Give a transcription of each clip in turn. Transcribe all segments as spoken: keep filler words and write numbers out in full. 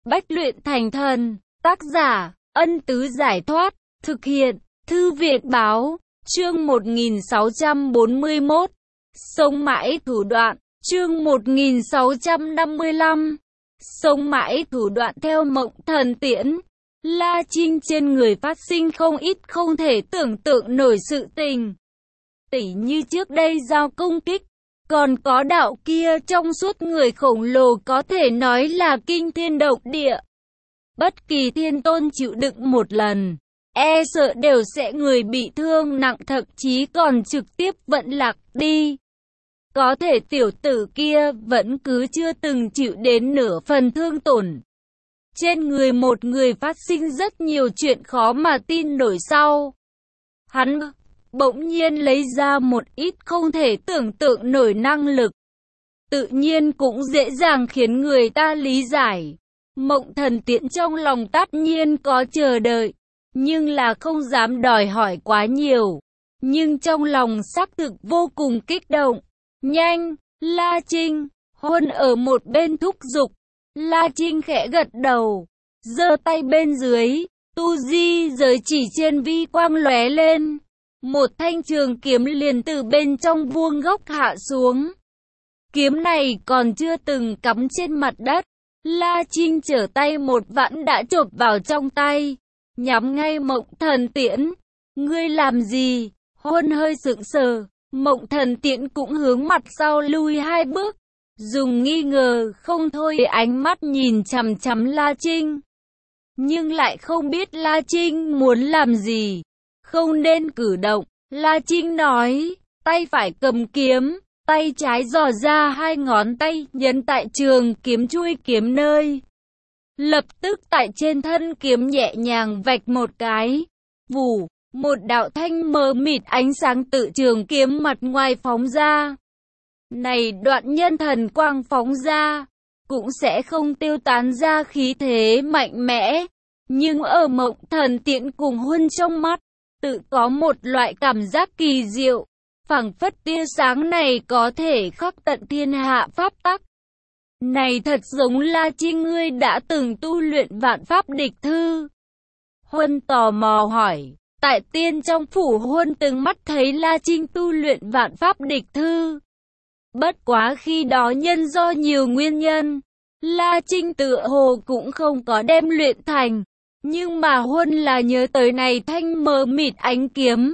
Bách luyện thành thần. Tác giả, Ân Tứ Giải Thoát. Thực hiện, Thư viện Báo. Chương một nghìn sáu trăm bốn mươi mốt. Sống mãi thủ đoạn. Chương một nghìn sáu trăm năm mươi lăm. Sống mãi thủ đoạn. Theo Mộng Thần Tiễn, La Trinh trên người phát sinh không ít không thể tưởng tượng nổi sự tình. Tỉ như trước đây giao công kích, còn có đạo kia trong suốt người khổng lồ có thể nói là kinh thiên động địa. Bất kỳ thiên tôn chịu đựng một lần, e sợ đều sẽ người bị thương nặng, thậm chí còn trực tiếp vận lạc đi. Có thể tiểu tử kia vẫn cứ chưa từng chịu đến nửa phần thương tổn. Trên người một người phát sinh rất nhiều chuyện khó mà tin nổi. Sau hắn bỗng nhiên lấy ra một ít không thể tưởng tượng nổi năng lực, tự nhiên cũng dễ dàng khiến người ta lý giải. Mộng Thần Tiễn trong lòng tất nhiên có chờ đợi, nhưng là không dám đòi hỏi quá nhiều. Nhưng trong lòng xác thực vô cùng kích động. Nhanh, La Trinh! Huân ở một bên thúc giục. La Trinh khẽ gật đầu, giơ tay bên dưới, tu di giới chỉ trên vi quang lóe lên. Một thanh trường kiếm liền từ bên trong vuông góc hạ xuống. Kiếm này còn chưa từng cắm trên mặt đất. La Trinh trở tay một vãn đã chộp vào trong tay, nhắm ngay Mộng Thần Tiễn. Ngươi làm gì? Huân hơi sững sờ. Mộng Thần Tiễn cũng hướng mặt sau lui hai bước, dùng nghi ngờ không thôi ánh mắt nhìn chằm chằm La Trinh. Nhưng lại không biết La Trinh muốn làm gì. Không nên cử động, La Trinh nói, tay phải cầm kiếm, tay trái giò ra hai ngón tay nhấn tại trường kiếm chuôi kiếm nơi. Lập tức tại trên thân kiếm nhẹ nhàng vạch một cái, vù, một đạo thanh mờ mịt ánh sáng tự trường kiếm mặt ngoài phóng ra. Này đoạn nhân thần quang phóng ra, cũng sẽ không tiêu tán ra khí thế mạnh mẽ, nhưng ở Mộng Thần Tiễn cùng Huân trong mắt, tự có một loại cảm giác kỳ diệu, phảng phất tia sáng này có thể khắc tận thiên hạ pháp tắc. Này thật giống La Trinh ngươi đã từng tu luyện vạn pháp địch thư. Huân tò mò hỏi, tại tiên trong phủ Huân từng mắt thấy La Trinh tu luyện vạn pháp địch thư. Bất quá khi đó nhân do nhiều nguyên nhân, La Trinh tựa hồ cũng không có đem luyện thành. Nhưng mà Huân là nhớ tới này thanh mờ mịt ánh kiếm.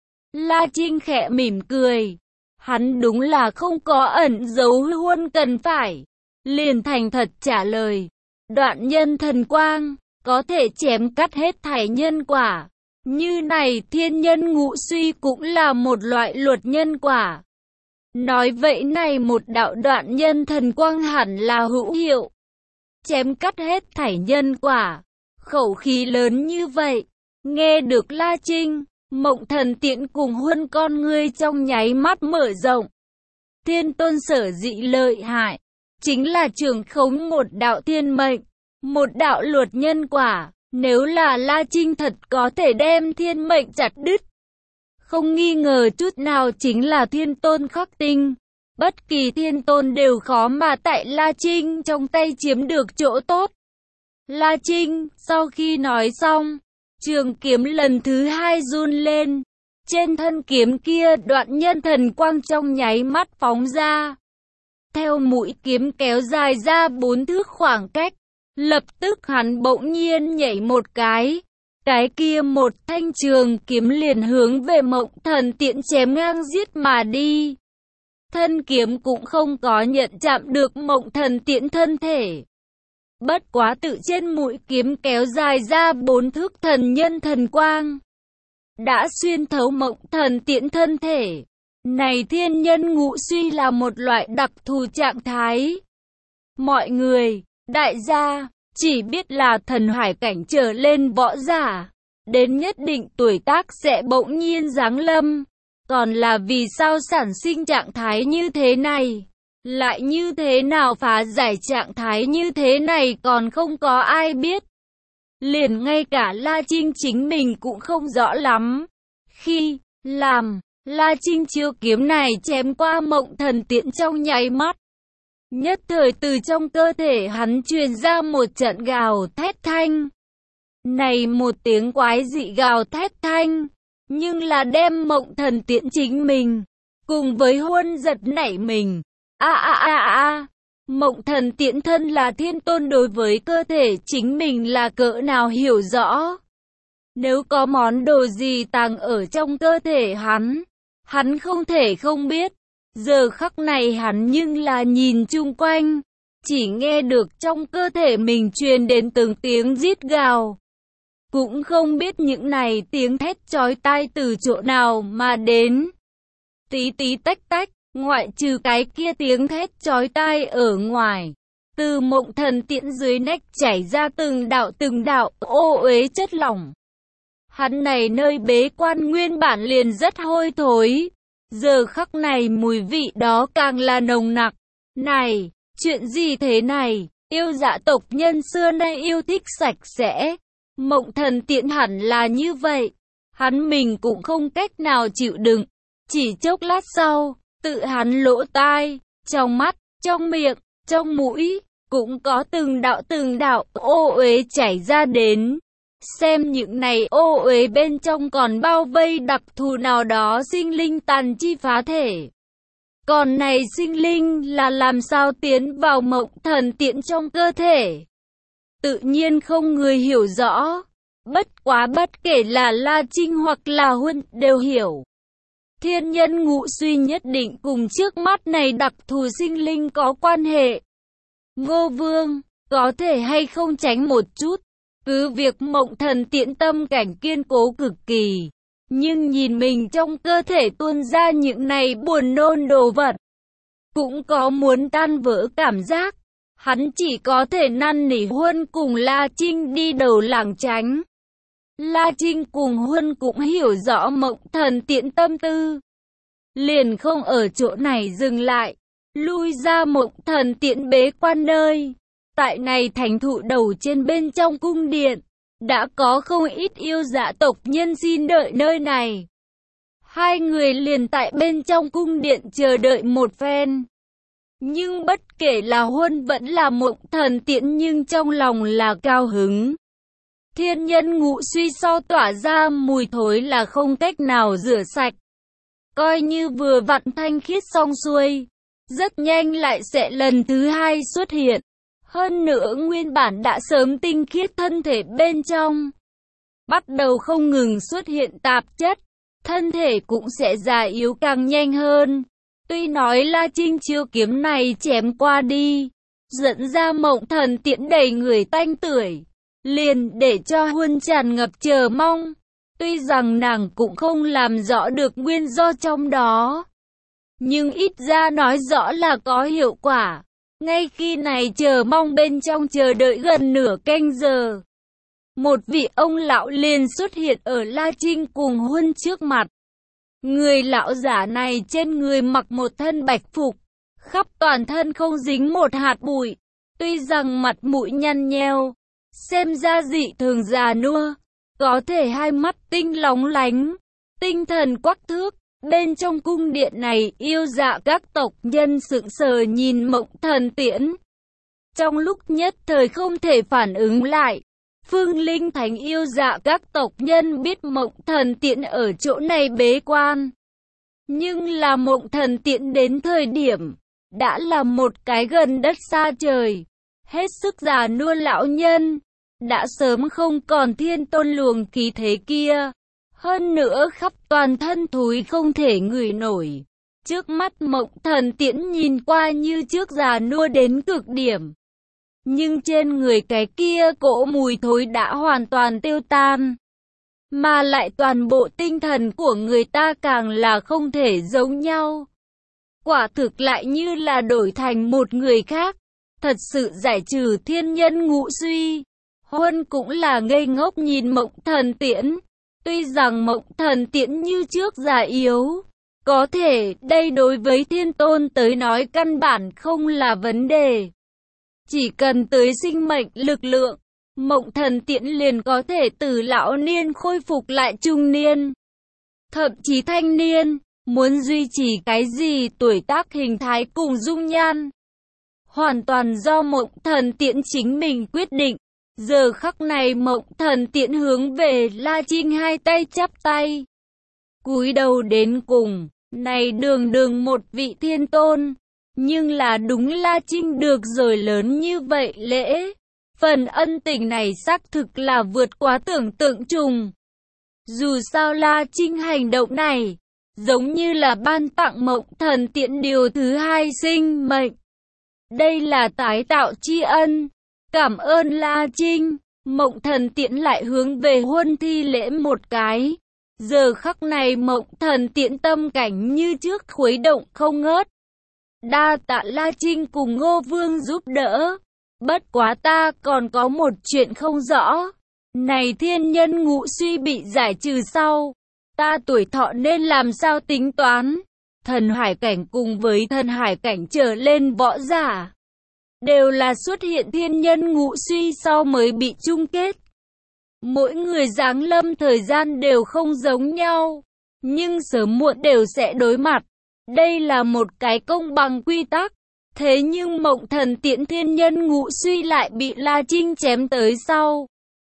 La Trinh khẽ mỉm cười. Hắn đúng là không có ẩn giấu. Huân cần phải liền thành thật trả lời. Đoạn nhân thần quang, có thể chém cắt hết thảy nhân quả. Như này thiên nhân ngũ suy cũng là một loại luật nhân quả. Nói vậy này một đạo đoạn nhân thần quang hẳn là hữu hiệu. Chém cắt hết thảy nhân quả. Khẩu khí lớn như vậy, nghe được La Trinh, Mộng Thần Tiễn cùng Huân con ngươi trong nháy mắt mở rộng. Thiên tôn sở dĩ lợi hại, chính là trường khống một đạo thiên mệnh, một đạo luật nhân quả. Nếu là La Trinh thật có thể đem thiên mệnh chặt đứt, không nghi ngờ chút nào chính là thiên tôn khắc tinh. Bất kỳ thiên tôn đều khó mà tại La Trinh trong tay chiếm được chỗ tốt. La Trinh, sau khi nói xong, trường kiếm lần thứ hai run lên. Trên thân kiếm kia đoạn nhân thần quang trong nháy mắt phóng ra. Theo mũi kiếm kéo dài ra bốn thước khoảng cách, lập tức hắn bỗng nhiên nhảy một cái. Cái kia một thanh trường kiếm liền hướng về Mộng Thần Tiễn chém ngang giết mà đi. Thân kiếm cũng không có nhận chạm được Mộng Thần Tiễn thân thể. Bất quá tự trên mũi kiếm kéo dài ra bốn thước thần nhân thần quang, đã xuyên thấu Mộng Thần Tiễn thân thể. Này thiên nhân ngũ suy là một loại đặc thù trạng thái. Mọi người, đại gia, chỉ biết là thần hải cảnh trở lên võ giả, đến nhất định tuổi tác sẽ bỗng nhiên giáng lâm. Còn là vì sao sản sinh trạng thái như thế này? Lại như thế nào phá giải trạng thái như thế này còn không có ai biết. Liền ngay cả La Trinh chính mình cũng không rõ lắm. Khi làm La Trinh chiêu kiếm này chém qua Mộng Thần Tiễn trong nháy mắt, Nhất thời từ trong cơ thể hắn truyền ra một trận gào thét thanh. Này một tiếng quái dị gào thét thanh, nhưng là đem Mộng Thần Tiễn chính mình, cùng với Huân giật nảy mình. A a a a, Mộng Thần Tiễn thân là thiên tôn đối với cơ thể chính mình là cỡ nào hiểu rõ. Nếu có món đồ gì tàng ở trong cơ thể hắn, hắn không thể không biết. Giờ khắc này hắn nhưng là nhìn chung quanh, chỉ nghe được trong cơ thể mình truyền đến từng tiếng rít gào. Cũng không biết những này tiếng thét chói tai từ chỗ nào mà đến. Tí tí tách tách, ngoại trừ cái kia tiếng thét chói tai ở ngoài, từ Mộng Thần Tiễn dưới nách chảy ra từng đạo từng đạo ô uế chất lỏng. Hắn này nơi bế quan nguyên bản liền rất hôi thối, giờ khắc này mùi vị đó càng là nồng nặc. Này, chuyện gì thế này? Yêu dạ tộc nhân xưa nay yêu thích sạch sẽ. Mộng Thần Tiễn hẳn là như vậy. Hắn mình cũng không cách nào chịu đựng. Chỉ chốc lát sau, tự hắn lỗ tai, trong mắt, trong miệng, trong mũi, cũng có từng đạo từng đạo ô uế chảy ra đến. Xem những này ô uế bên trong còn bao vây đặc thù nào đó sinh linh tàn chi phá thể. Còn này sinh linh là làm sao tiến vào Mộng Thần Tiễn trong cơ thể? Tự nhiên không người hiểu rõ. Bất quá bất kể là La Trinh hoặc là Huân đều hiểu. Thiên nhân ngũ suy nhất định cùng trước mắt này đặc thù sinh linh có quan hệ. Ngô Vương, có thể hay không tránh một chút? Cứ việc Mộng Thần Tiễn tâm cảnh kiên cố cực kỳ, nhưng nhìn mình trong cơ thể tuôn ra những này buồn nôn đồ vật, cũng có muốn tan vỡ cảm giác. Hắn chỉ có thể năn nỉ Huân cùng La Trinh đi đầu lảng tránh. La Trinh cùng Huân cũng hiểu rõ Mộng Thần Tiễn tâm tư, liền không ở chỗ này dừng lại, lui ra Mộng Thần Tiễn bế quan nơi. Tại này thành thụ đầu trên bên trong cung điện, đã có không ít yêu dạ tộc nhân xin đợi nơi này. Hai người liền tại bên trong cung điện chờ đợi một phen. Nhưng bất kể là Huân vẫn là Mộng Thần Tiễn nhưng trong lòng là cao hứng. Thiên nhân ngũ suy so tỏa ra mùi thối là không cách nào rửa sạch. Coi như vừa vặn thanh khiết xong xuôi, rất nhanh lại sẽ lần thứ hai xuất hiện. Hơn nữa nguyên bản đã sớm tinh khiết thân thể bên trong, bắt đầu không ngừng xuất hiện tạp chất, thân thể cũng sẽ già yếu càng nhanh hơn. Tuy nói La Trinh chiêu kiếm này chém qua đi, dẫn ra Mộng Thần Tiễn đầy người tanh tưởi, liền để cho Huân tràn ngập chờ mong. Tuy rằng nàng cũng không làm rõ được nguyên do trong đó, nhưng ít ra nói rõ là có hiệu quả. Ngay khi này chờ mong bên trong chờ đợi gần nửa canh giờ, một vị ông lão liền xuất hiện ở La Trinh cùng Huân trước mặt. Người lão giả này trên người mặc một thân bạch phục, khắp toàn thân không dính một hạt bụi. Tuy rằng mặt mũi nhăn nheo, xem ra dị thường già nua, có thể hai mắt tinh lóng lánh, tinh thần quắc thước. Bên trong cung điện này yêu dạ các tộc nhân sững sờ nhìn Mộng Thần Tiễn. Trong lúc nhất thời không thể phản ứng lại, Phương Linh Thánh yêu dạ các tộc nhân biết Mộng Thần Tiễn ở chỗ này bế quan. Nhưng là Mộng Thần Tiễn đến thời điểm, đã là một cái gần đất xa trời, hết sức già nua lão nhân, đã sớm không còn thiên tôn luồng khí thế kia. Hơn nữa khắp toàn thân thúi không thể ngửi nổi. Trước mắt Mộng Thần Tiễn nhìn qua như trước già nua đến cực điểm. Nhưng trên người cái kia cỗ mùi thối đã hoàn toàn tiêu tan. Mà lại toàn bộ tinh thần của người ta càng là không thể giống nhau. Quả thực lại như là đổi thành một người khác. Thật sự giải trừ thiên nhân ngũ suy. Huân cũng là ngây ngốc nhìn Mộng Thần Tiễn. Tuy rằng Mộng Thần Tiễn như trước già yếu, có thể đây đối với thiên tôn tới nói căn bản không là vấn đề. Chỉ cần tới sinh mệnh lực lượng, Mộng Thần Tiễn liền có thể từ lão niên khôi phục lại trung niên, thậm chí thanh niên. Muốn duy trì cái gì tuổi tác hình thái cùng dung nhan, hoàn toàn do Mộng Thần Tiễn chính mình quyết định. Giờ khắc này Mộng Thần Tiễn hướng về La Trinh hai tay chắp tay, cúi đầu đến cùng. Này đường đường một vị thiên tôn, nhưng là đúng La Trinh được rồi lớn như vậy lễ. Phần ân tình này xác thực là vượt quá tưởng tượng trùng. Dù sao La Trinh hành động này, giống như là ban tặng Mộng Thần Tiễn điều thứ hai sinh mệnh. Đây là tái tạo tri ân. Cảm ơn La Trinh. Mộng Thần Tiễn lại hướng về huân thi lễ một cái. Giờ khắc này Mộng Thần Tiễn tâm cảnh như trước khuấy động không ngớt. Đa tạ La Trinh cùng Ngô Vương giúp đỡ. Bất quá ta còn có một chuyện không rõ. Này thiên nhân ngũ suy bị giải trừ sau, ta tuổi thọ nên làm sao tính toán? Thần hải cảnh cùng với thần hải cảnh trở lên võ giả, đều là xuất hiện thiên nhân ngũ suy sau mới bị chung kết. Mỗi người giáng lâm thời gian đều không giống nhau, nhưng sớm muộn đều sẽ đối mặt. Đây là một cái công bằng quy tắc. Thế nhưng Mộng Thần Tiễn thiên nhân ngũ suy lại bị La Trinh chém tới sau,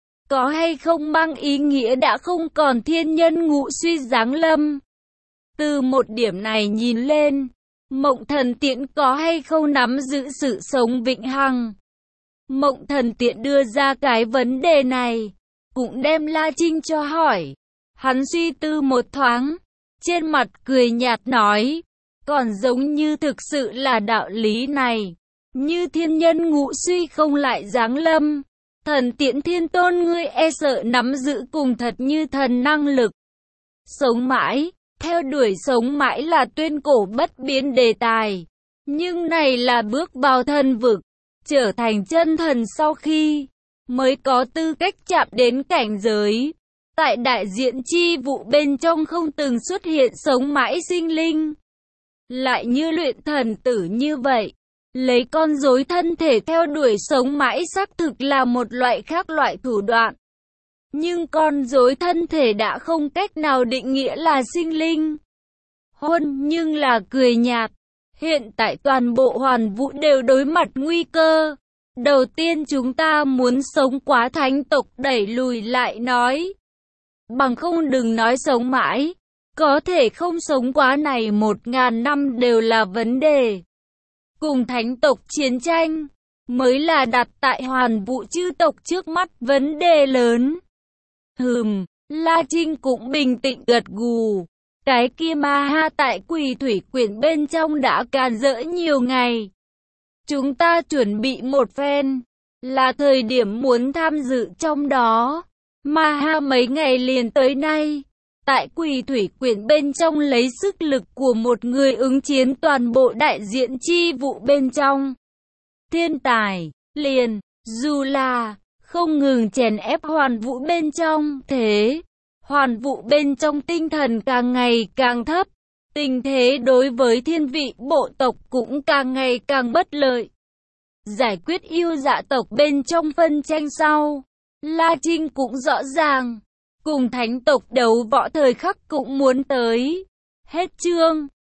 có hay không mang ý nghĩa đã không còn thiên nhân ngũ suy giáng lâm? Từ một điểm này nhìn lên, Mộng Thần Tiễn có hay không nắm giữ sự sống vĩnh hằng? Mộng Thần Tiễn đưa ra cái vấn đề này, cũng đem La Trinh cho hỏi. Hắn suy tư một thoáng, trên mặt cười nhạt nói, còn giống như thực sự là đạo lý này. Như thiên nhân ngũ suy không lại giáng lâm, Thần Tiễn thiên tôn ngươi e sợ nắm giữ cùng thật như thần năng lực. Sống mãi, theo đuổi sống mãi là tuyên cổ bất biến đề tài. Nhưng này là bước vào thần vực, trở thành chân thần sau khi mới có tư cách chạm đến cảnh giới. Tại đại diện chi vụ bên trong không từng xuất hiện sống mãi sinh linh. Lại như luyện thần tử như vậy, lấy con rối thân thể theo đuổi sống mãi xác thực là một loại khác loại thủ đoạn. Nhưng con rối thân thể đã không cách nào định nghĩa là sinh linh. Huân nhưng là cười nhạt. Hiện tại toàn bộ hoàn vũ đều đối mặt nguy cơ. Đầu tiên chúng ta muốn sống quá thánh tộc đẩy lùi lại nói. Bằng không đừng nói sống mãi. Có thể không sống quá này một ngàn năm đều là vấn đề. Cùng thánh tộc chiến tranh, mới là đặt tại hoàn vũ chư tộc trước mắt vấn đề lớn. Hừm, La Trinh cũng bình tĩnh gật gù. Cái kia ma ha tại Quỷ Thủy Quyển bên trong đã càn rỡ nhiều ngày. Chúng ta chuẩn bị một phen, là thời điểm muốn tham dự trong đó. Ma ha mấy ngày liền tới nay, tại Quỷ Thủy Quyển bên trong lấy sức lực của một người ứng chiến toàn bộ đại diện chi vụ bên trong. Thiên tài, liền, dù là không ngừng chèn ép hoàn vũ bên trong, thế hoàn vũ bên trong tinh thần càng ngày càng thấp. Tình thế đối với thiên vị bộ tộc cũng càng ngày càng bất lợi. Giải quyết yêu dạ tộc bên trong phân tranh sau, La Trinh cũng rõ ràng, cùng thánh tộc đấu võ thời khắc cũng muốn tới. Hết chương.